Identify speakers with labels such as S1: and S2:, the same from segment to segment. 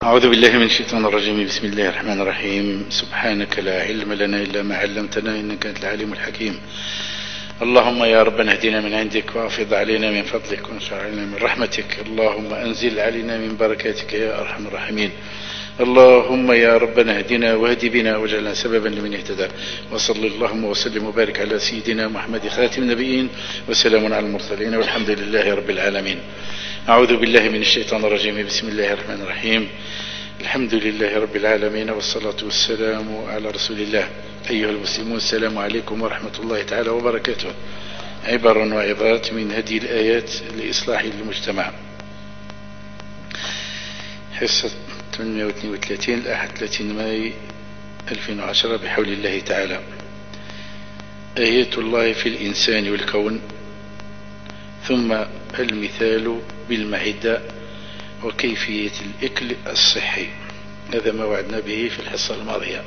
S1: أعوذ بالله من الشيطان الرجيم. بسم الله الرحمن الرحيم. سبحانك لا علم لنا إلا ما علمتنا إنك أنت العليم الحكيم. اللهم يا ربنا اهدنا من عندك وافض علينا من فضلك وانشر علينا من رحمتك. اللهم أنزل علينا من بركاتك يا أرحم الراحمين. اللهم يا ربنا اهدنا واهد بنا واجعلنا سببا لمن اهتدى. وصل اللهم وسلم وبارك على سيدنا محمد خاتم النبيين وسلام على المرسلين والحمد لله رب العالمين. أعوذ بالله من الشيطان الرجيم. بسم الله الرحمن الرحيم. الحمد لله رب العالمين والصلاة والسلام على رسول الله. أيها المسلمون السلام عليكم ورحمة الله تعالى وبركاته. عبر وعظات من هدي الآيات لإصلاح المجتمع. حصة 832 الأحد 30 ماي 2010 بحول الله تعالى. آيات الله في الإنسان والكون، ثم المثال بالمعدة وكيفية الأكل الصحي. هذا ما وعدنا به في الحصة الماضية.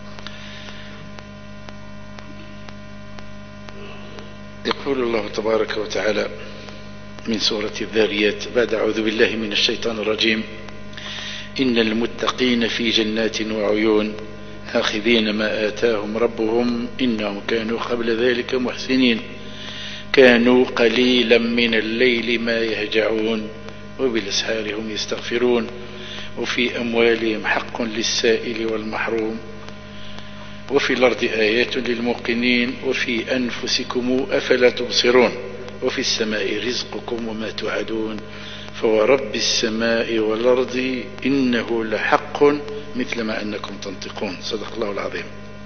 S1: يقول الله تبارك وتعالى من سورة الذاريات بعد أعوذ بالله من الشيطان الرجيم: إن المتقين في جنات وعيون آخذين ما آتاهم ربهم إنهم كانوا قبل ذلك محسنين كانوا قليلا من الليل ما يهجعون وبالأسحار هم يستغفرون وفي أموالهم حق للسائل والمحروم وفي الأرض آيات للموقنين وفي أنفسكم أفلا تبصرون وفي السماء رزقكم وما توعدون فورب السماء والأرض إنه لحق مثل ما أنكم تنطقون. صدق الله العظيم.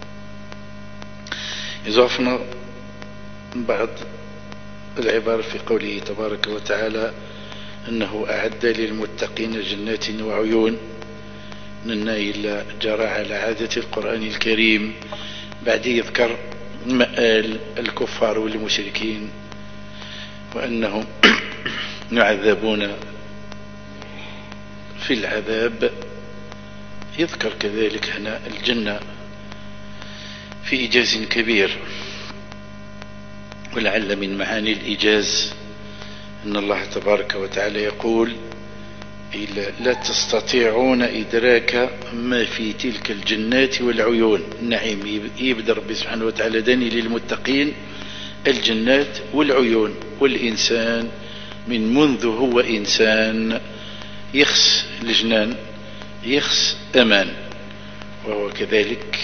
S1: إضافنا بعض العبارة في قوله تبارك وتعالى أنه أعد للمتقين جنات وعيون، أننا إلا جرى على عادة القرآن الكريم بعد يذكر مآل الكفار والمشركين وأنهم يعذبون في العذاب، يذكر كذلك هنا الجنة في إيجاز كبير. ولعل من معاني الإيجاز أن الله تبارك وتعالى يقول: لا تستطيعون إدراك ما في تلك الجنات والعيون. نعم، يبدأ ربي سبحانه وتعالى داني للمتقين الجنات والعيون. والإنسان من منذ هو إنسان يخس الجنان يخس أمان، وهو كذلك.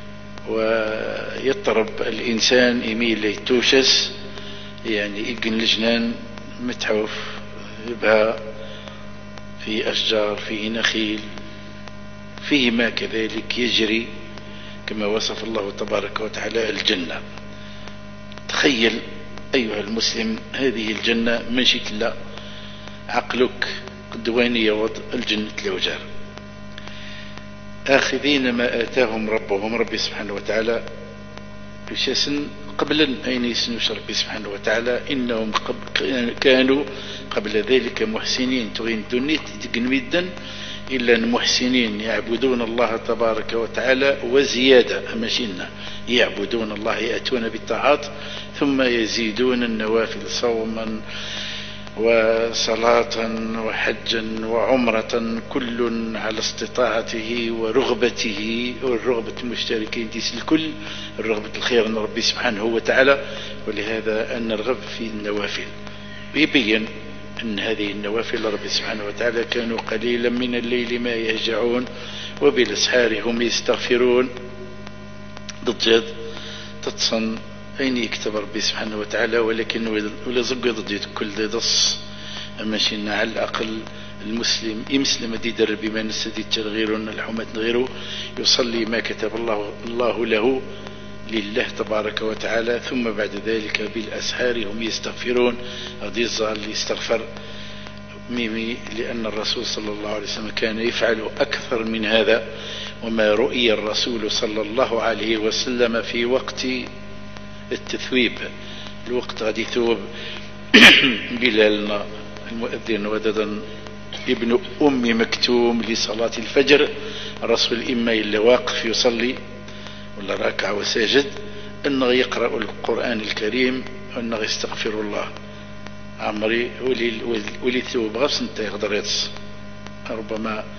S1: ويضطرب الإنسان يميل ليتوشس، يعني يقن الجنان متحوف يبها في أشجار فيه نخيل فيه ما كذلك يجري كما وصف الله تبارك وتعالى الجنة. تخيل أيها المسلم هذه الجنة مشيت لا عقلك قدواني وضع الجنة الوجار. آخذين ما آتاهم ربهم، ربي سبحانه وتعالى يشسن قبل أين يسنوش ربي سبحانه وتعالى إنهم كانوا قبل ذلك محسنين. تغين دنيت تقنميدا إلا المحسنين يعبدون الله تبارك وتعالى وزيادة أمشينا يعبدون الله يأتون بالطاعات ثم يزيدون النوافل صوما وصلاة وحجا وعمرة كل على استطاعته ورغبته، والرغبة المشتركين تيس الكل الرغبة الخير من ربي سبحانه وتعالى. ولهذا أن نرغب في النوافل. ويبين أن هذه النوافل ربي سبحانه وتعالى كانوا قليلا من الليل ما يهجعون وبالأسحار هم يستغفرون. ضد تتصن أين يكتب ربي سبحانه وتعالى، ولكن ولا زق ضد كل ضص ماشينا على الأقل المسلم يمسلم دي در بما نسدي تغيرون الحمات غيره يصلي ما كتب الله له لله تبارك وتعالى، ثم بعد ذلك بالأسحار هم يستغفرون. غادي يظل يستغفر ميمي لأن الرسول صلى الله عليه وسلم كان يفعل أكثر من هذا. وما رؤي الرسول صلى الله عليه وسلم في وقت التثويب، الوقت غادي يثوب بلالنا المؤذن وددا ابن أم مكتوم لصلاة الفجر، الرسول إما إلا واقف يصلي ولا راكع وساجد أنه يقرأ القرآن الكريم وأنه يستغفر الله. عمري ولي ثوب غفص انت يقدر يتص ربما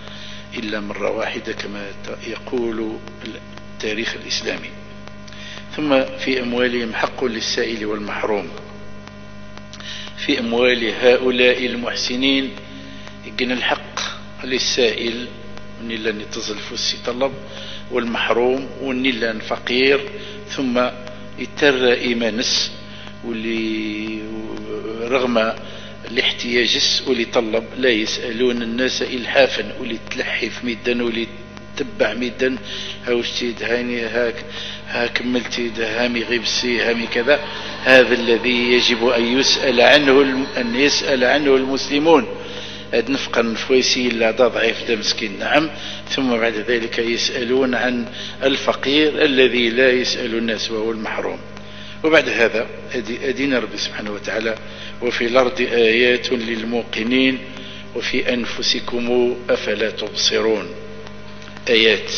S1: إلا مرة واحدة كما يقول التاريخ الإسلامي. ثم في أموالهم حق للسائل والمحروم. في أموال هؤلاء المحسنين يجن الحق للسائل ونلا نتصل فوسي طلب، والمحروم ونلا فقير ثم يتر إيمانس واللي رغم الاحتياجس واللي طلب لا يسألون الناس إلحافا واللي تلحف ميدا واللي تبع ميدا هاوشتيد هاني ها كملتي هامي غيبسي هامي كذا. هذا الذي يجب أن يسأل عنه المسلمون. نفقا نفويسي لا ضعيف دا مسكين نعم. ثم بعد ذلك يسألون عن الفقير الذي لا يسأل الناس وهو المحروم. وبعد هذا أدين ربي سبحانه وتعالى وفي الأرض آيات للموقنين وفي أنفسكم أفلا تبصرون. آيات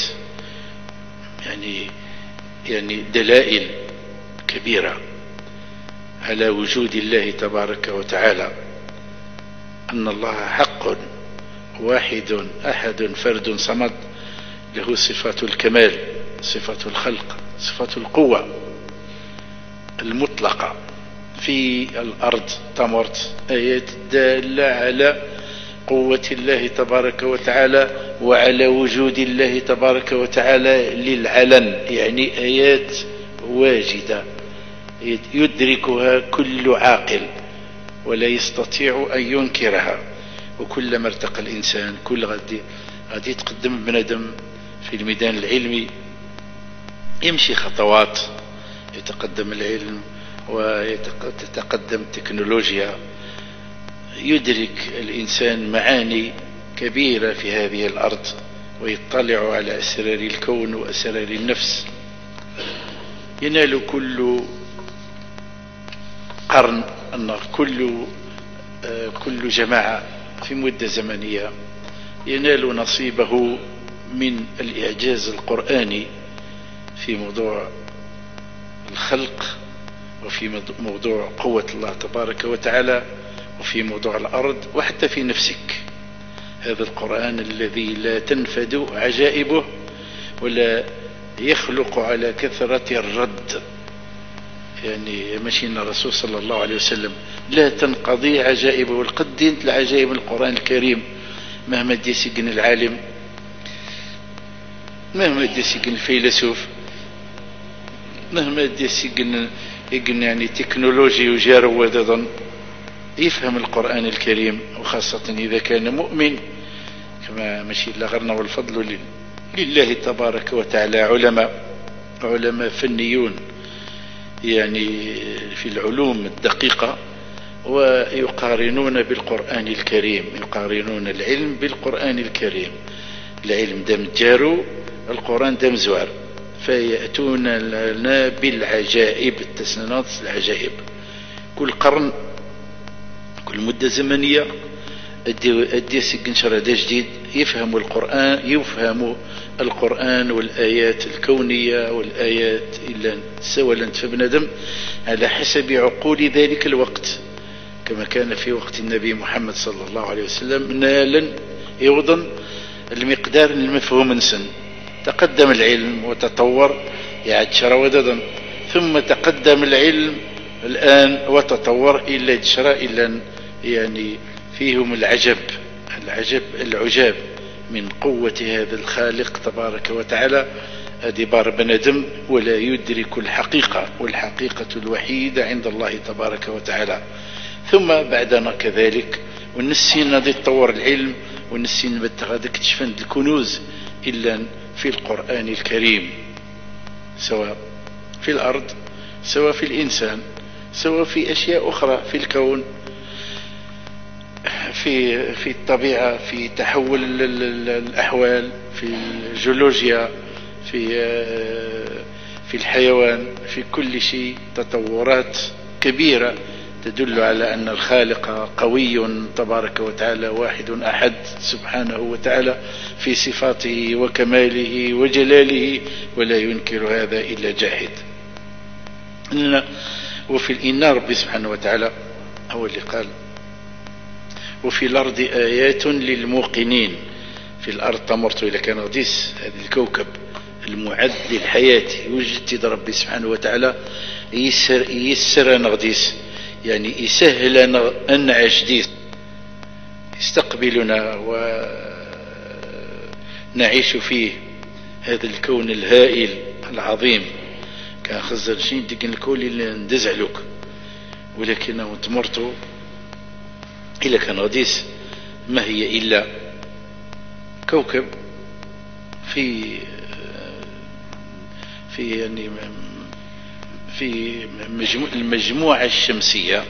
S1: يعني دلائل كبيرة على وجود الله تبارك وتعالى، أن الله حق واحد أحد فرد صمد، له صفات الكمال، صفات الخلق، صفات القوة المطلقة. في الأرض تمرت آيات دالة على قوة الله تبارك وتعالى وعلى وجود الله تبارك وتعالى للعلن، يعني آيات واجدة يدركها كل عاقل ولا يستطيع أن ينكرها. وكلما ارتقى الإنسان كل غادي يتقدم بندم في الميدان العلمي، يمشي خطوات، يتقدم العلم ويتقدم التكنولوجيا، يدرك الإنسان معاني كبيرة في هذه الأرض ويطلع على أسرار الكون وأسرار النفس. ينال كل قرن أن كل جماعة في مدة زمنية ينال نصيبه من الإعجاز القرآني في موضوع الخلق، وفي موضوع قوة الله تبارك وتعالى، وفي موضوع الأرض، وحتى في نفسك. هذا القرآن الذي لا تنفد عجائبه ولا يخلق على كثرة الرد، يعني مشينا الرسول صلى الله عليه وسلم لا تنقضي عجائبه. والقد العجائب القرآن الكريم مهما ديسيقن العالم، مهما ديسيقن الفيلسوف، مهما ديسيقن يعني تكنولوجي وجارو ودضن، يفهم القرآن الكريم، وخاصة إذا كان مؤمن كما مشي لغرنا. والفضل لله تبارك وتعالى. علماء فنيون يعني في العلوم الدقيقة، ويقارنون بالقرآن الكريم، يقارنون العلم بالقرآن الكريم. العلم دم جارو، القرآن دم زوار، فيأتون لنا بالعجائب، التسنينات العجائب. كل قرن، كل مدة زمنية أدي سيقنشر هذا جديد، يفهم القرآن والآيات الكونية والآيات إلا سوى لنت بندم على حسب عقول ذلك الوقت، كما كان في وقت النبي محمد صلى الله عليه وسلم. نالا يوضن المقدار المفهوم انسن. تقدم العلم وتطور يعد شروددا، ثم تقدم العلم الآن وتطور إلا جشرا إلا يعني فيهم العجاب من قوة هذا الخالق تبارك وتعالى. أدبار بندم ولا يدرك الحقيقة، والحقيقة الوحيدة عند الله تبارك وتعالى. ثم بعدنا كذلك ونسينا دي تطور العلم، ونسينا بتغادك تشفن الكنوز إلا في القرآن الكريم، سواء في الأرض، سواء في الإنسان، سواء في أشياء أخرى في الكون، في الطبيعة، في تحول الأحوال، في الجيولوجيا، في الحيوان، في كل شيء تطورات كبيرة تدل على أن الخالق قوي تبارك وتعالى، واحد أحد سبحانه وتعالى في صفاته وكماله وجلاله، ولا ينكر هذا إلا جاحد. وفي الإنار ربي سبحانه وتعالى هو اللي قال: وفي الأرض آيات للموقنين. في الأرض تمرت إلى كان غديس هذا الكوكب المعد للحياة يوجد ربي سبحانه وتعالى يسر نغديس يعني يسهل أنعش ديس يستقبلنا ونعيش فيه هذا الكون الهائل العظيم. كان خزر شيء ديك الكون اللي ندزعلك ولكن تمرتو إلا كان غديس ما هي إلا كوكب في يعني في المجموعة الشمسية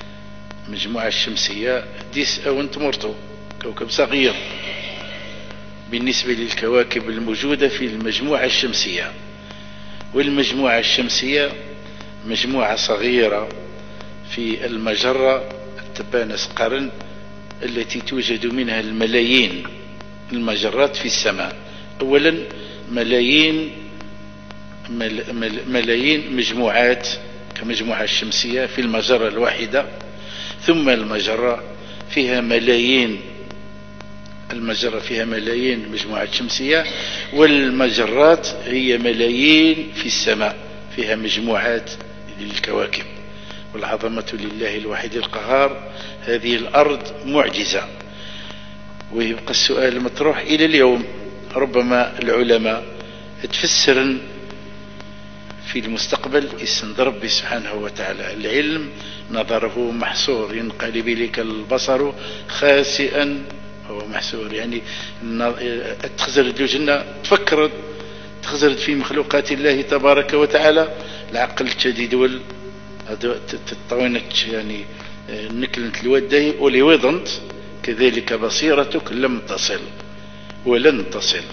S1: ديس أو تمرتو كوكب صغير بالنسبة للكواكب الموجودة في المجموعة الشمسية. والمجموعة الشمسية مجموعة صغيرة في المجرة التبانس قرن التي توجد منها الملايين المجرات في السماء. أولا ملايين مجموعات كمجموعة الشمسية في المجرة الواحدة، ثم المجرة فيها ملايين مجموعات شمسية، والمجرات هي ملايين في السماء فيها مجموعات للكواكب. والعظمة لله الواحد القهار. هذه الأرض معجزة. ويبقى السؤال المطروح إلى اليوم، ربما العلماء تفسرن في المستقبل اسم ربي سبحانه وتعالى. العلم نظره محصور، ينقلب إليك البصر خاسئا هو محصور. يعني تخزرد الجنة تخزرد في مخلوقات الله تبارك وتعالى العقل الشديد تطوينت يعني نكلت الودي ولوضنت كذلك بصيرتك لم تصل ولن تصل.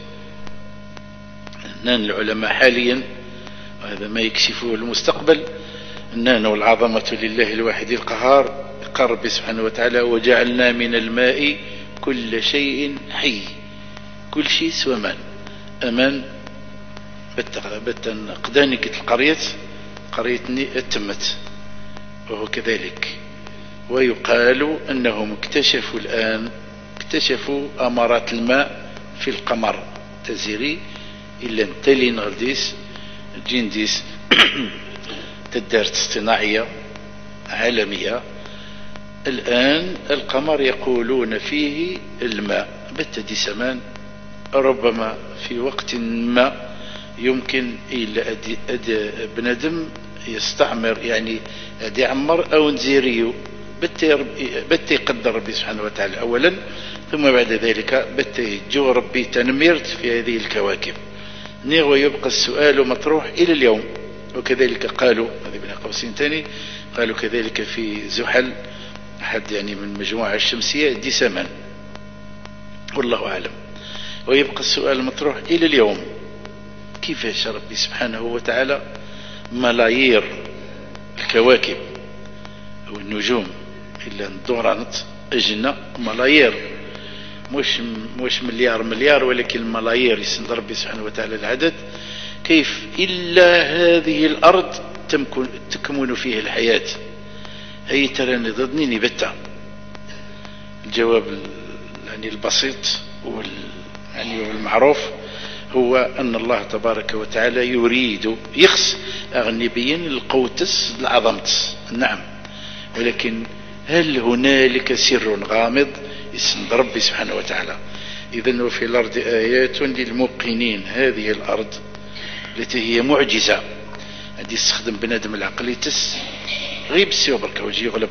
S1: نان العلماء حاليا وهذا ما يكشفه المستقبل أننا والعظمة لله الواحد القهار قال ربي سبحانه وتعالى وجعلنا من الماء كل شيء حي. كل شيء سوى مان أمان قدانك قريتني اتمت وهو كذلك. ويقال أنهم اكتشفوا أمارات الماء في القمر تزيري إلا انتلين غديس جنديس تدارت اصطناعية عالمية. الآن القمر يقولون فيه الماء بالتدي سمان، ربما في وقت ما يمكن إلا بندم يستعمر يعني أدي عمر أو نزيريو بتي قدر ربي سبحانه وتعالى أولا، ثم بعد ذلك بتي جو ربي تنميرت في هذه الكواكب. ويبقى السؤال مطروح إلى اليوم. وكذلك قالوا هذه بين قوسين ثاني قالوا كذلك في زحل أحد يعني من المجموعة الشمسية دي سمان، والله أعلم. ويبقى السؤال مطروح إلى اليوم، كيفاش ربي سبحانه وتعالى ملايير الكواكب أو النجوم إلا ندورانت أجنة ملايير مش مليار ولكن ملايير يسند ربي سبحانه وتعالى العدد، كيف إلا هذه الأرض تكمن فيها الحياة؟ هي ترى ضدني نبتة. الجواب يعني البسيط يعني والمعروف هو أن الله تبارك وتعالى يريد يخص أغنبيا القوتس العظمت، نعم، ولكن هل هنالك سر غامض اسم ربي سبحانه وتعالى؟ إذن وفي الأرض آيات للموقنين. هذه الأرض التي هي معجزة هذه يستخدم بنادم العقليتس غيب السيو بركة وجي يغلب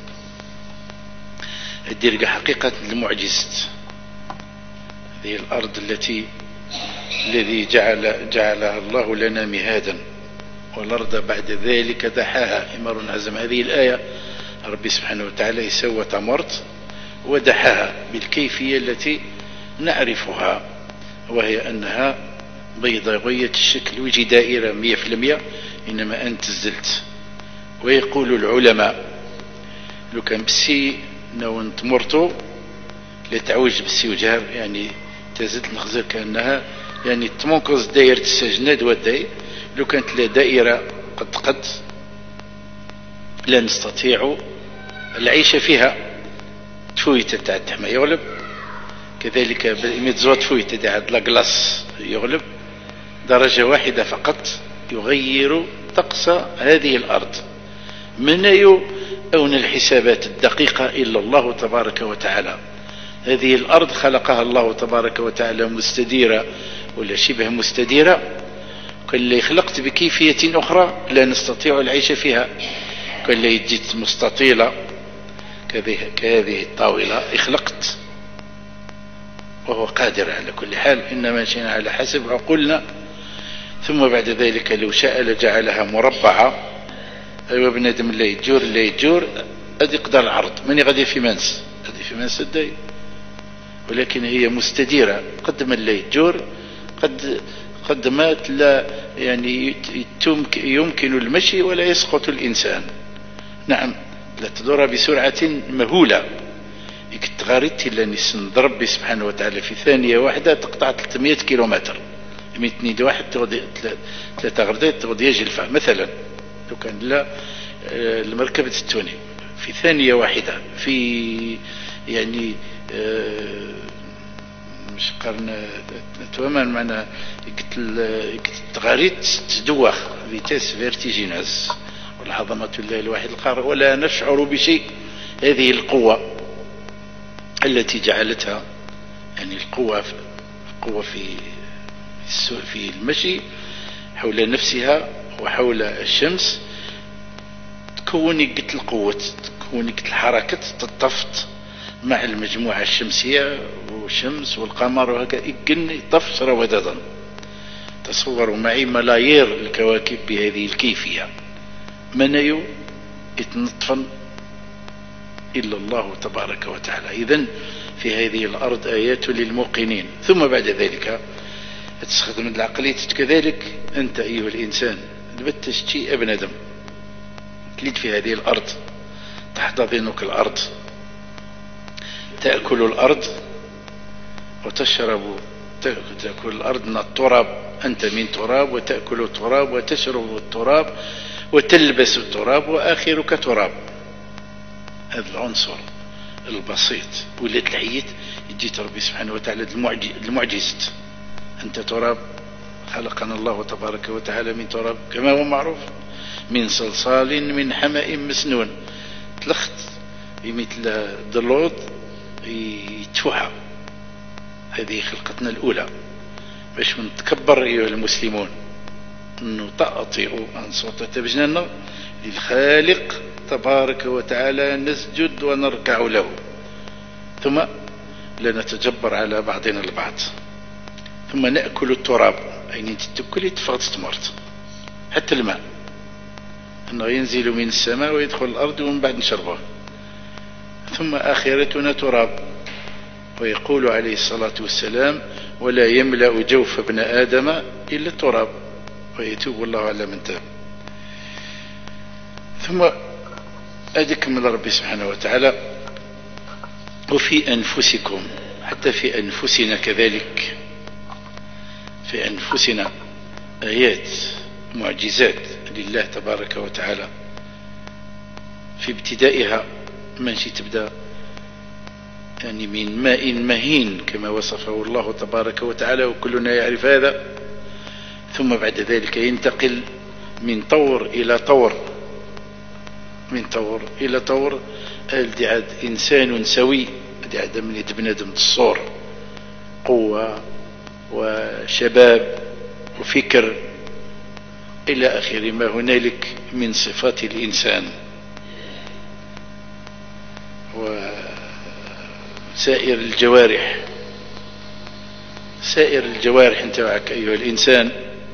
S1: هذه حقيقة المعجزة. هذه الأرض الذي جعلها الله لنا مهادا، والأرض بعد ذلك دحاها. إمر عزم هذه الآية ربي سبحانه وتعالى يسوى تمرت ودحاها بالكيفية التي نعرفها، وهي أنها بيضاوية الشكل ويجي دائرة 100%، إنما أنت زلت. ويقول العلماء لو كان بسي نو تمرتو لتعوج بسي وجهر يعني تزلت نخزر كأنها يعني تمنقص دائرة السجناد والداي. لو كانت لا دائرة قد لا نستطيع العيش فيها. تفويت تاع التحمى يغلب كذلك ميتزوات فويت دي عاد لاكلاس يغلب درجة واحدة فقط يغير طقس هذه الأرض. من أون الحسابات الدقيقة إلا الله تبارك وتعالى. هذه الأرض خلقها الله تبارك وتعالى مستديرة ولا شبه مستديرة، كان اللي خلقت بكيفية أخرى لا نستطيع العيش فيها، كان اللي جيت مستطيلة كهذه الطاولة خلقت، وهو قادر على كل حال، إنما شئنا على حسب عقولنا. ثم بعد ذلك لو شاء لجعلها مربعة. أيوة بنادم اللي يجور أدي قدر العرض من غادي في منس أدي في منس الداي، ولكن هي مستديرة قد ما اللي يجور قد ما لا يعني يمكن المشي ولا يسقط الإنسان. نعم لا تدور بسرعة مهولة. تغاريت إلا نسند ربي سبحانه وتعالى في ثانية واحدة تقطع 300 كيلومتر. 100 واحد تغدي 3 غردات تغدي يجلفها مثلا، لو كان لا المركبة التوني في ثانية واحدة في يعني مش قرن تماما معنا تغاريت تدوخ فيتاس فيرتيجينوس والعظمة الله الواحد القهار ولا نشعر بشيء. هذه القوة التي جعلتها يعني القوة في المشي حول نفسها وحول الشمس تكون قلت القوة تكون قلت الحركة تطفت مع المجموعة الشمسية والشمس والقمر وهكذا يقن طفش رواددا. تصوروا معي ملايير الكواكب بهذه الكيفية، من يتنطفن إلا الله تبارك وتعالى. إذن في هذه الأرض آيات للموقنين. ثم بعد ذلك تستخدم العقلية كذلك. أنت أيها الإنسان لبتش شيء ابن آدم تلد في هذه الأرض، تحتضنك الأرض، تأكل الأرض وتشرب، تأكل الأرض من التراب، أنت من تراب وتأكل التراب وتشرب التراب وتلبس التراب وآخرك تراب. هذا العنصر البسيط ولات الحياة يجيت ربي سبحانه وتعالى المعجزة. أنت تراب، خلقنا الله تبارك وتعالى من تراب كما هو معروف، من صلصال من حمأ مسنون. تلخت مثل ضلوض يتفوحى. هذه خلقتنا الأولى باش نتكبر أيها المسلمون نطأطئ عن صوت بجناننا للخالق تبارك وتعالى، نسجد ونركع له، ثم لا نتجبر على بعضنا البعض، ثم نأكل التراب. أين تتكل تفغت تمرت حتى الماء أنه ينزل من السماء ويدخل الأرض ومن بعد نشربه. ثم آخرتنا تراب. ويقول عليه الصلاة والسلام ولا يملأ جوف ابن آدم إلا التراب ويتوب الله على من تاب. ثم أدكم ربي سبحانه وتعالى وفي أنفسكم، حتى في أنفسنا كذلك، في أنفسنا آيات معجزات لله تبارك وتعالى. في ابتدائها منشي تبدأ يعني من ماء مهين كما وصفه الله تبارك وتعالى وكلنا يعرف هذا. ثم بعد ذلك ينتقل من طور إلى طور، من طور إلى طور. الدعاد إنسان سوي، الدعاد من بنادم الصور، قوة وشباب وفكر إلى آخر ما هنالك من صفات الإنسان. وسائر الجوارح، سائر الجوارح انتبعك أيها الإنسان،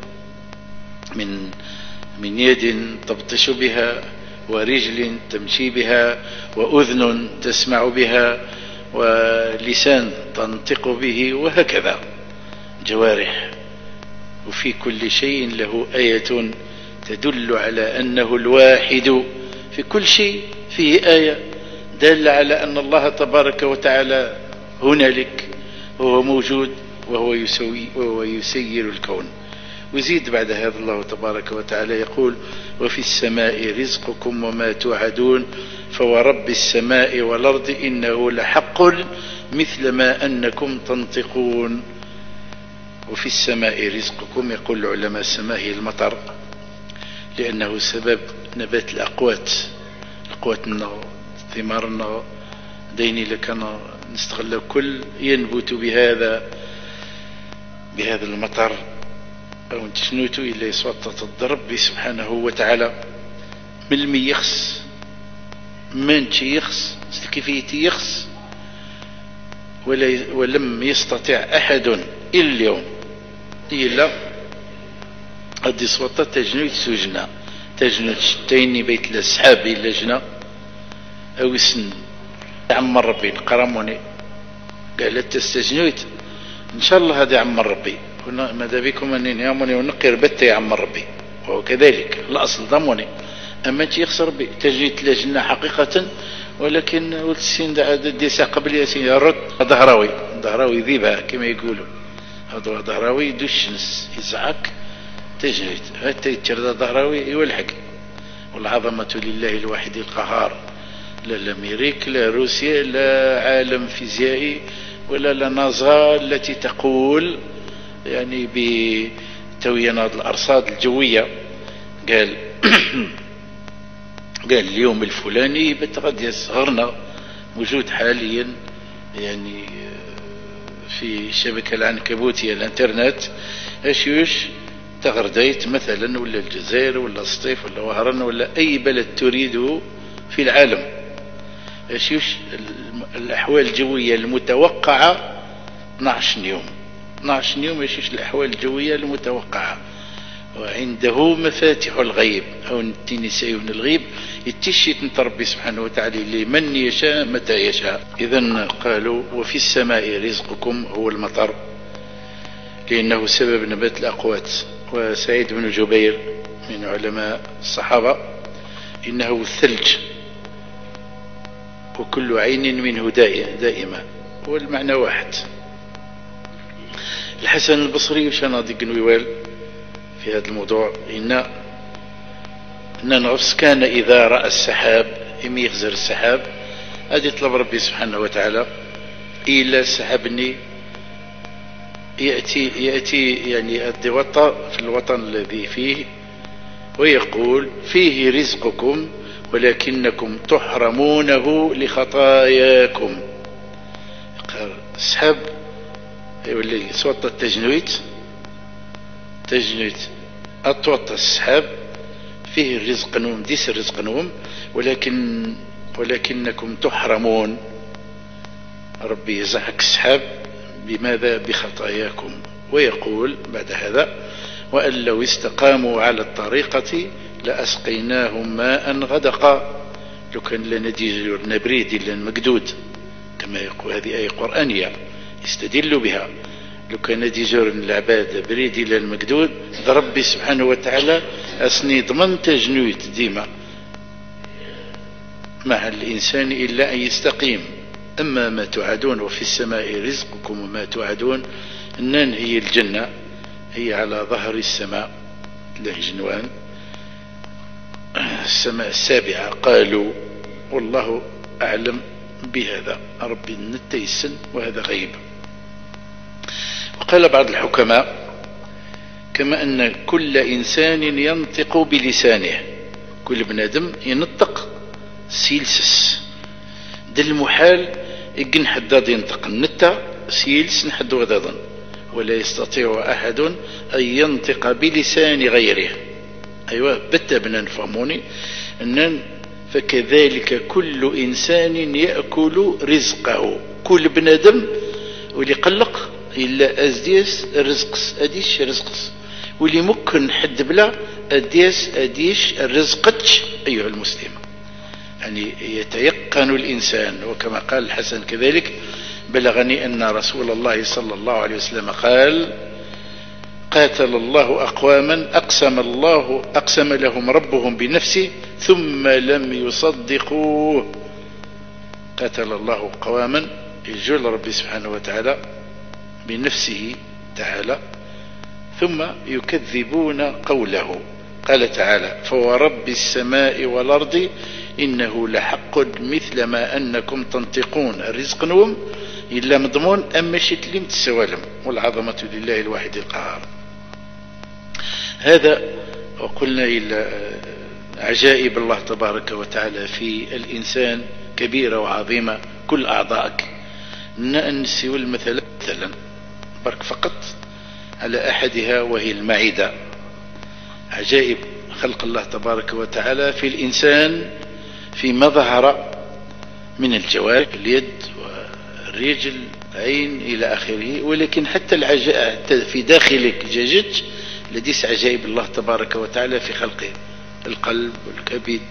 S1: من يد تبطش بها، ورجل تمشي بها، وأذن تسمع بها، ولسان تنطق به، وهكذا جوارح. وفي كل شيء له آية تدل على أنه الواحد. في كل شيء فيه آية دالة على أن الله تبارك وتعالى هنالك، وهو موجود، وهو يسير الكون. ويزيد بعد هذا الله تبارك وتعالى يقول وفي السماء رزقكم وما توعدون فورب السماء والأرض إنه لحق مثل ما أنكم تنطقون. وفي السماء رزقكم. يقول العلماء السماء هي المطر، لأنه سبب نبات الأقوات ثمارنا ديني لكنا نستغل كل ينبت بهذا المطر أو تشنوتو إلا يسوطة الضرب سبحانه وتعالى. من المي يخص من يخص كيفية يخص ولم يستطع أحد اليوم إلا قد يسوطة تجنوت سجنا تجنوت شتين بيت الأسحاب إلا جنا أو سن عمر ربي قرموني قالت تستجنوت إن شاء الله هذا عمر ربي ماذا بكم أنني يامني ونقر بت يا عمر ربي. وهو كذلك الأصل ضمني. أما يخسر ربي تجنيت لجنة حقيقة، ولكن والسين ديسا قبل ياسين يرد ظهراوي ذيبها كما يقولوا. هذا ظهراوي يدوشنس يزعك تجنيت حتى يتشرد ظهراوي يولحق. والعظمة لله الواحد القهار، لا الأمريك لا روسيا لا عالم فيزيائي ولا لا نازا التي تقول يعني بتوينات الأرصاد الجوية قال اليوم الفلاني بتغد يصغرنا موجود حاليا يعني في الشبكة العنكبوتية الانترنت اشيوش تغرديت مثلا ولا الجزائر ولا السطيف ولا وهران ولا اي بلد تريده في العالم. اشيوش الاحوال الجوية المتوقعة 12 يوم اشيوش الاحوال الجوية المتوقعة. وعنده مفاتيح الغيب او نسيون الغيب يتشيت انت ربي سبحانه وتعالى لمن يشاء متى يشاء. اذا قالوا وفي السماء رزقكم هو المطر لانه سبب نبات الاقوات. وسعيد بن جبير من علماء الصحابة انه الثلج وكل عين منه دائما والمعنى واحد. الحسن البصري وشناضي قنويوال في هذا الموضوع إن نفس كان إذا رأى السحاب إمي يغزر السحاب هذا يطلب ربي سبحانه وتعالى إلى سحابني يأتي يعني الدوطة في الوطن الذي فيه ويقول فيه رزقكم ولكنكم تحرمونه لخطاياكم. السحاب يولي صوت التجنويت أطوط السحاب فيه الرزق نوم ديس الرزق نوم ولكنكم تحرمون. ربي يزعك السحاب بماذا؟ بخطاياكم. ويقول بعد هذا وأن لو استقاموا على الطريقة لأسقيناهم ماء غدقا. لو كان لنا نبريد إلا مقدود كما يقول هذه آية قرآنية يستدل بها. لو كان ديجور العباد بريد إلى المقدود ربي سبحانه وتعالى أسني ضمن تجنويت ديما مع الإنسان إلا أن يستقيم. أما ما توعدون وفي السماء رزقكم وما توعدون أنن هي الجنة هي على ظهر السماء له جنوان السماء السابعة. قالوا والله أعلم بهذا ربي نتيسن وهذا غيب. وقال بعض الحكماء كما أن كل إنسان ينطق بلسانه كل بنادم ينطق سيلسس ده المحال يقن حداد ينطق النتا سيلس نحد غدادا ولا يستطيع أحد أن ينطق بلسان غيره. أيوة بتا بنا نفهموني أن فكذلك كل إنسان يأكل رزقه كل بنادم واللي قلق إلا أزديس الرزقس أديش رزقس واللي ممكن حد بلا أديش الرزقتش. أيها المسلم يعني يتيقن الإنسان. وكما قال الحسن كذلك بلغني أن رسول الله صلى الله عليه وسلم قال قاتل الله أقواما أقسم لهم ربهم بنفسه ثم لم يصدقوه. قاتل الله قواما يجول ربي سبحانه وتعالى بنفسه تعالى ثم يكذبون قوله. قال تعالى فورب السماء والأرض إنه لحق مثل ما أنكم تنطقون الرزق نوم إلا مضمون أما شيء تلم تسوالم، والعظمة لله الواحد القهار. هذا وقلنا إلا عجائب الله تبارك وتعالى في الإنسان كبيرة وعظيمة. كل أعضائك نسيو مثلا برك فقط على أحدها وهي المعدة. عجائب خلق الله تبارك وتعالى في الإنسان فيما ظهر من الجوارح، اليد والرجل عين إلى آخره، ولكن حتى في داخلك جاجج لديس عجائب الله تبارك وتعالى في خلقه. القلب والكبد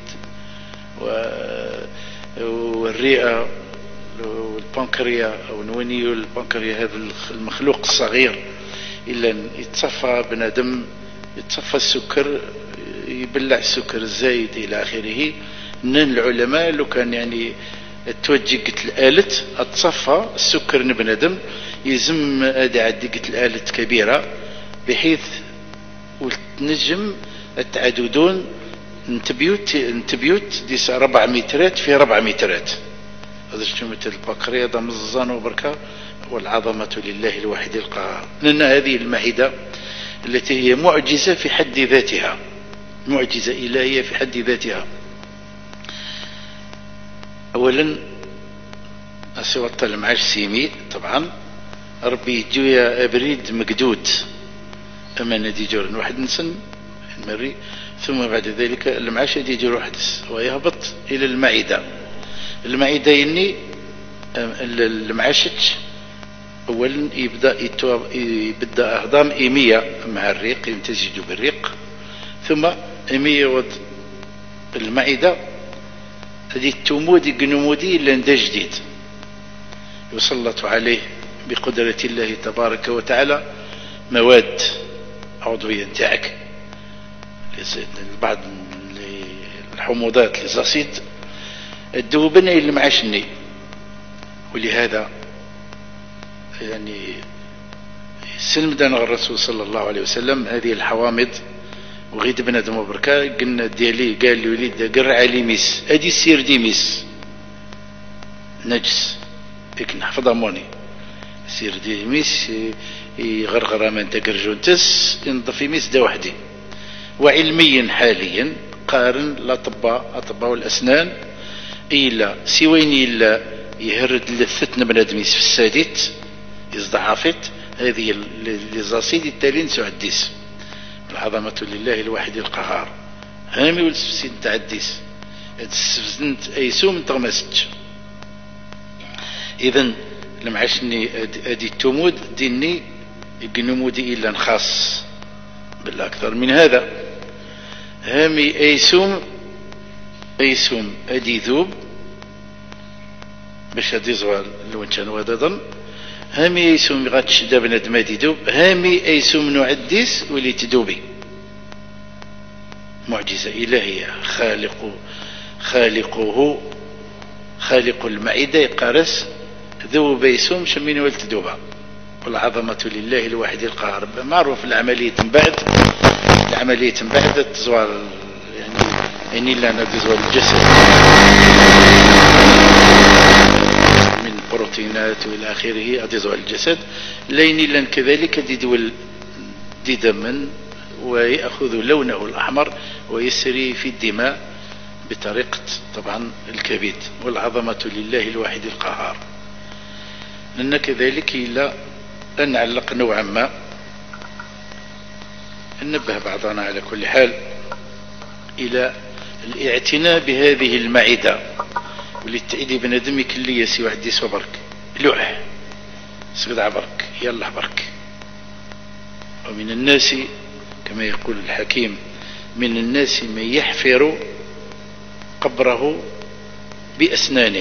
S1: والرئة والبنكريا أو نونيو البنكريا، هذا المخلوق الصغير إلا يتصفى بنادم، يتصفى السكر، يبلع السكر الزايد إلى آخره. العلماء لو كان يعني توجقت الآلة اتصفى السكر بنادم يزم ادي عدقت الآلة كبيرة بحيث وتنجم التعددون نتبيوت ديس 4 مترات في 4 مترات. هذا شنو مثل البقرية ضمزان وبركة. والعظمة لله الواحد القهار. لأن هذه المعدة التي هي معجزة في حد ذاتها، معجزة إلهية في حد ذاتها. أولا أسوأت المعاش سيمي طبعا ربي جويا بريد مقدود أما ندي جور واحد نسن المري، ثم بعد ذلك المعاش يدي جور واحد ويهبط إلى المعدة. المعدة يني المعاشت أولا يبدأ أهضام إيمية مع الريق، يمتزج بالريق، ثم إيمية ود المعدة هذه التمودي قنمودي لندى جديد يسلط عليه بقدرة الله تبارك وتعالى مواد عضوية نتاعك، بعض الحموضات لزاسيد الدوبنة اللي معاشني. ولهذا يعني سلمدنا الرسول صلى الله عليه وسلم هذه الحوامض وغيد بنادم بركا قلنا ديالي قال لي وليد قرع لي ميس ادي سير دي ميس نجس هيك نحفظها موني سير دي ميس يغرغر من تقرجون تس ينضف ميس دا وحدي. وعلميا حاليا قارن اطباء الاسنان إلا سويني إلا يهرد لثتنا بنادميس في الساديت يزضعافت هذه اللي التالين سعديس. العظمة لله الواحد القهار. هامي والسفسين تعديس السفسنت أيسوم تغمست. إذن لما عشني أدي التمود ديني الجنمودي إلا نخاص بالأكثر من هذا. هامي أيسوم أدي ذوب باش هادي زوال الونشان ودادن. هامي أيسوم غاتش دا بنادم هادي دوب. هامي أيسوم نعديس ولي تدوبي. معجزة إلهية. خالق المعدة يقارس ذوب أيسوم شمين والتدوبة. والعظمة لله الواحد القهار. معروف العملية من بعد تزوال يعني لا نزوال الجسد من بروتينات والى اخره ادزوال الجسد لين لان كذلك دي دما ويأخذ لونه الأحمر ويسري في الدماء بطريقة طبعا الكبد. والعظمة لله الواحد القهار. لأن كذلك إلا أن نعلق نوعا ما ننبه بعضنا على كل حال إلى الاعتناء بهذه المعدة وللتأييد بنادم كلية سوى عدي صبرك لوح سقط برك يلا برك. ومن الناس كما يقول الحكيم من الناس من يحفر قبره بأسنانه.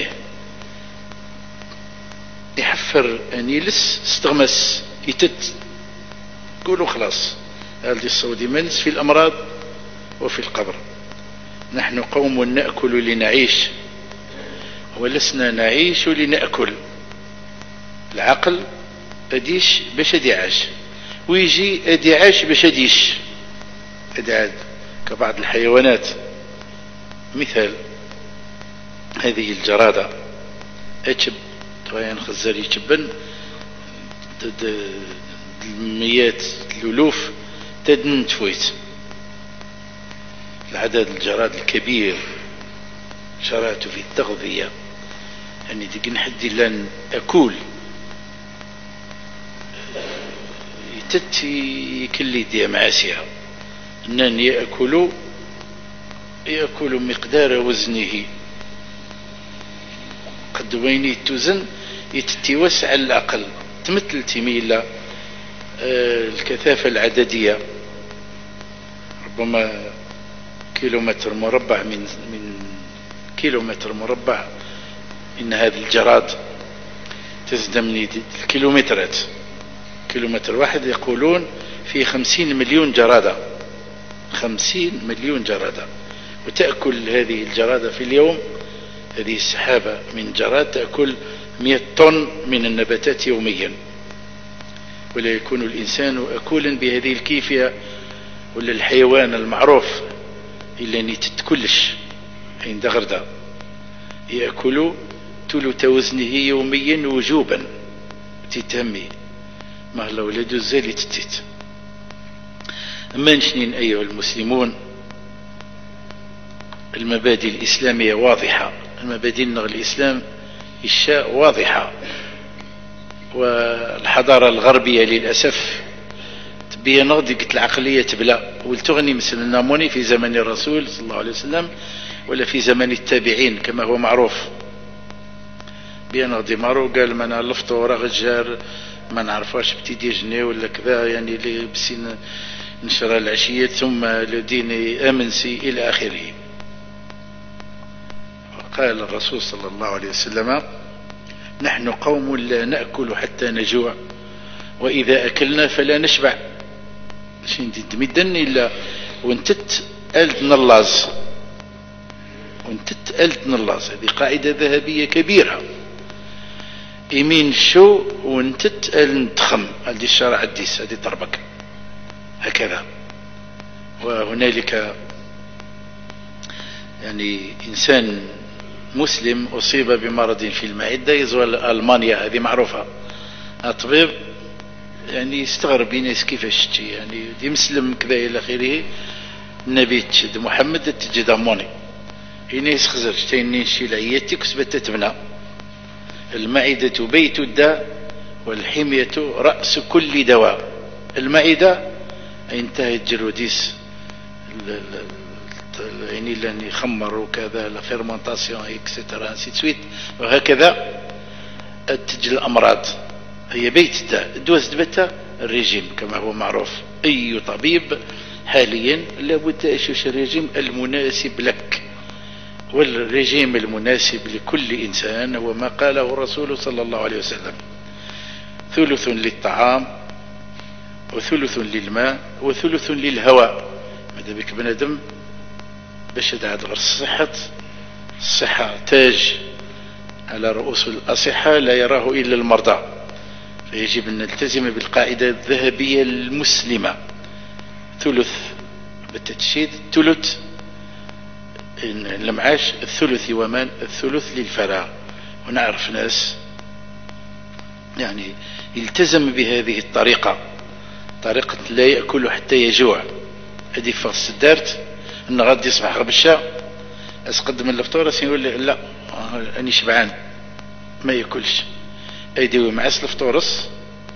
S1: يحفر أن يلس استغمس يتت قولوا خلاص هذه الصوت منس في الأمراض وفي القبر. نحن قوم نأكل لنعيش ولسنا نعيش لنأكل. العقل أديش باش أديعاش ويجي أديعاش باش أديش أدعاد كبعض الحيوانات. مثال هذه الجرادة أجب تغيان خزر يتبن المئات الألوف تدن تفويت العدد الجراد الكبير شرعت في التغذية أني تقن حدي لن أكل يتتي كل دي معاسيها أنني يأكل مقدار وزنه قد ويني توزن يتتي وسع الأقل تمثل تميل الكثافة العددية ربما كيلومتر مربع من كيلومتر مربع. إن هذا الجراد تزدمني الكيلومترات. كيلومتر واحد يقولون في 50 مليون جرادة. 50 مليون جرادة. وتأكل هذه الجرادة في اليوم، هذه السحابة من جراد تأكل 100 طن من النباتات يوميا. ولا يكون الإنسان أكولا بهذه الكيفية ولا الحيوان المعروف إلا أن تتكلش عند غردة يأكل ثلث وزنه يوميا وجوبا تتهمي ما لو ولد الزالي تتت. أما نشنين أيها المسلمون، المبادئ الإسلامية واضحة. المبادئ الإسلام الشاء واضحة، والحضارة الغربية للأسف تبين غدقت العقلية تبلا ولتغني مثل الناموني في زمن الرسول صلى الله عليه وسلم ولا في زمن التابعين كما هو معروف. بيان غدي مارو قال من الفطو راه غجار ما نعرفاش بتيدي جنيه ولا كذا، يعني اللي بسين نشر العشية ثم لدين أمنسي إلى آخره. وقال الرسول صلى الله عليه وسلم: نحن قوم لا نأكل حتى نجوع، وإذا أكلنا فلا نشبع. شندي تمدن إلا وانتت ألت نلاز، وانتت ألت نلاز. هذه قاعدة ذهبية كبيرة. يمين شو وانتت النتخم، هذه الشرع الديس، هذه طربك هكذا. وهنالك يعني إنسان مسلم أصيب بمرض في المعدة يزور ألمانيا، هذه معروفة. الطبيب يعني يستغرب الناس كيفاش تجي، يعني يمسلم كذا إلى آخره. النبي تشد محمد تجد أموني الناس خزر تينين شي لعيتي كسبت تبنى. المعدة بيت الداء والحمية رأس كل دواء. المعدة انتهت جلوديس يعني لن يخمر وكذا الفيرمنتاسيون اكسترا انسي سويت، وهكذا تجي الأمراض. هي بيت الداء. الدواء تبتا الرجيم كما هو معروف. أي طبيب حاليا لابد أشوش الرجيم المناسب لك، والرجيم المناسب لكل إنسان هو ما قاله الرسول صلى الله عليه وسلم: ثلث للطعام وثلث للماء وثلث للهواء. ماذا بك بنادم باش هذا غير الصحة تاج على رؤوس الأصحة لا يراه إلا المرضى. فيجب أن نلتزم بالقاعدة الذهبية المسلمة: ثلث بالتشديد، ثلث المعاش، الثلث ومال، الثلث للفراغ. ونعرف ناس يعني يلتزم بهذه الطريقة، طريقة لا يأكل حتى يجوع. هذه فرص دارت أن غادي يصبح غبشة أسقدم الفطور يقول لي لا أني شبعان ما يأكلش، أيديو معس الفطورس.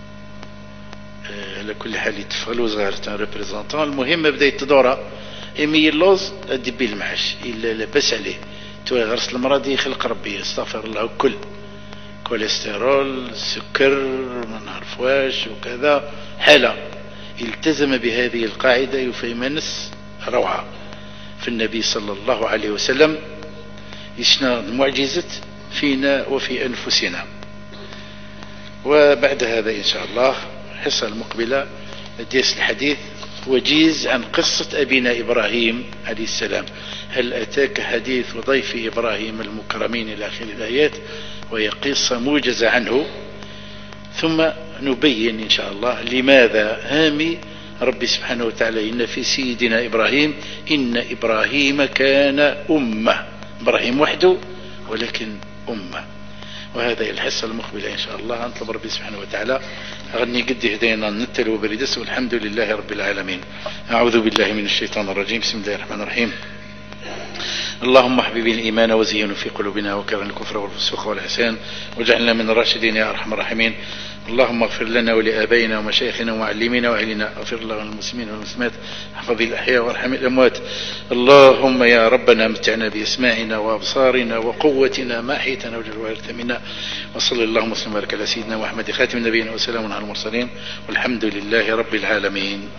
S1: على كل حال يتفغلوا صغار تاع ريبريزونتون. المهم بدا يتدورا يمي اللوز ادبي المعاش الا لاباس عليه. تو غرس المرض يخلق ربي استغفر الله. كل كوليسترول سكر ما نعرف واش وكذا حالة. التزم بهذه القاعدة يفهمنس روعة في النبي صلى الله عليه وسلم. يشنا المعجزة فينا وفي أنفسنا. وبعد هذا إن شاء الله الحصة المقبلة ديس الحديث وجيز عن قصة أبينا إبراهيم عليه السلام. هل أتاك حديث ضيف إبراهيم المكرمين إلى آخر الآيات، وهي قصة موجزة عنه. ثم نبين إن شاء الله لماذا هامي ربي سبحانه وتعالى إن في سيدنا إبراهيم إن إبراهيم كان أمة. إبراهيم وحده ولكن أمة. وهذا الحصة المقبلة إن شاء الله نطلب ربي سبحانه وتعالى أغني قد هدينا نتل وبردس والحمد لله رب العالمين. أعوذ بالله من الشيطان الرجيم. بسم الله الرحمن الرحيم. اللهم حبب الإيمان وزينه في قلوبنا وكره الكفر والفسوق والعصيان واجعلنا من الراشدين يا أرحم الراحمين. اللهم اغفر لنا ولآبائنا ومشايخنا ومعلمينا وأهلنا، اغفر الله للمسلمين والمسلمات، احفظ الأحياء وارحم الأموات. اللهم يا ربنا متعنا بأسماعنا وأبصارنا وقوتنا ما أحيتنا واجعل الوارث منا. وصلى اللهم وسلم وبارك على سيدنا محمد خاتم النبيين وسلام على المرسلين والحمد لله رب العالمين.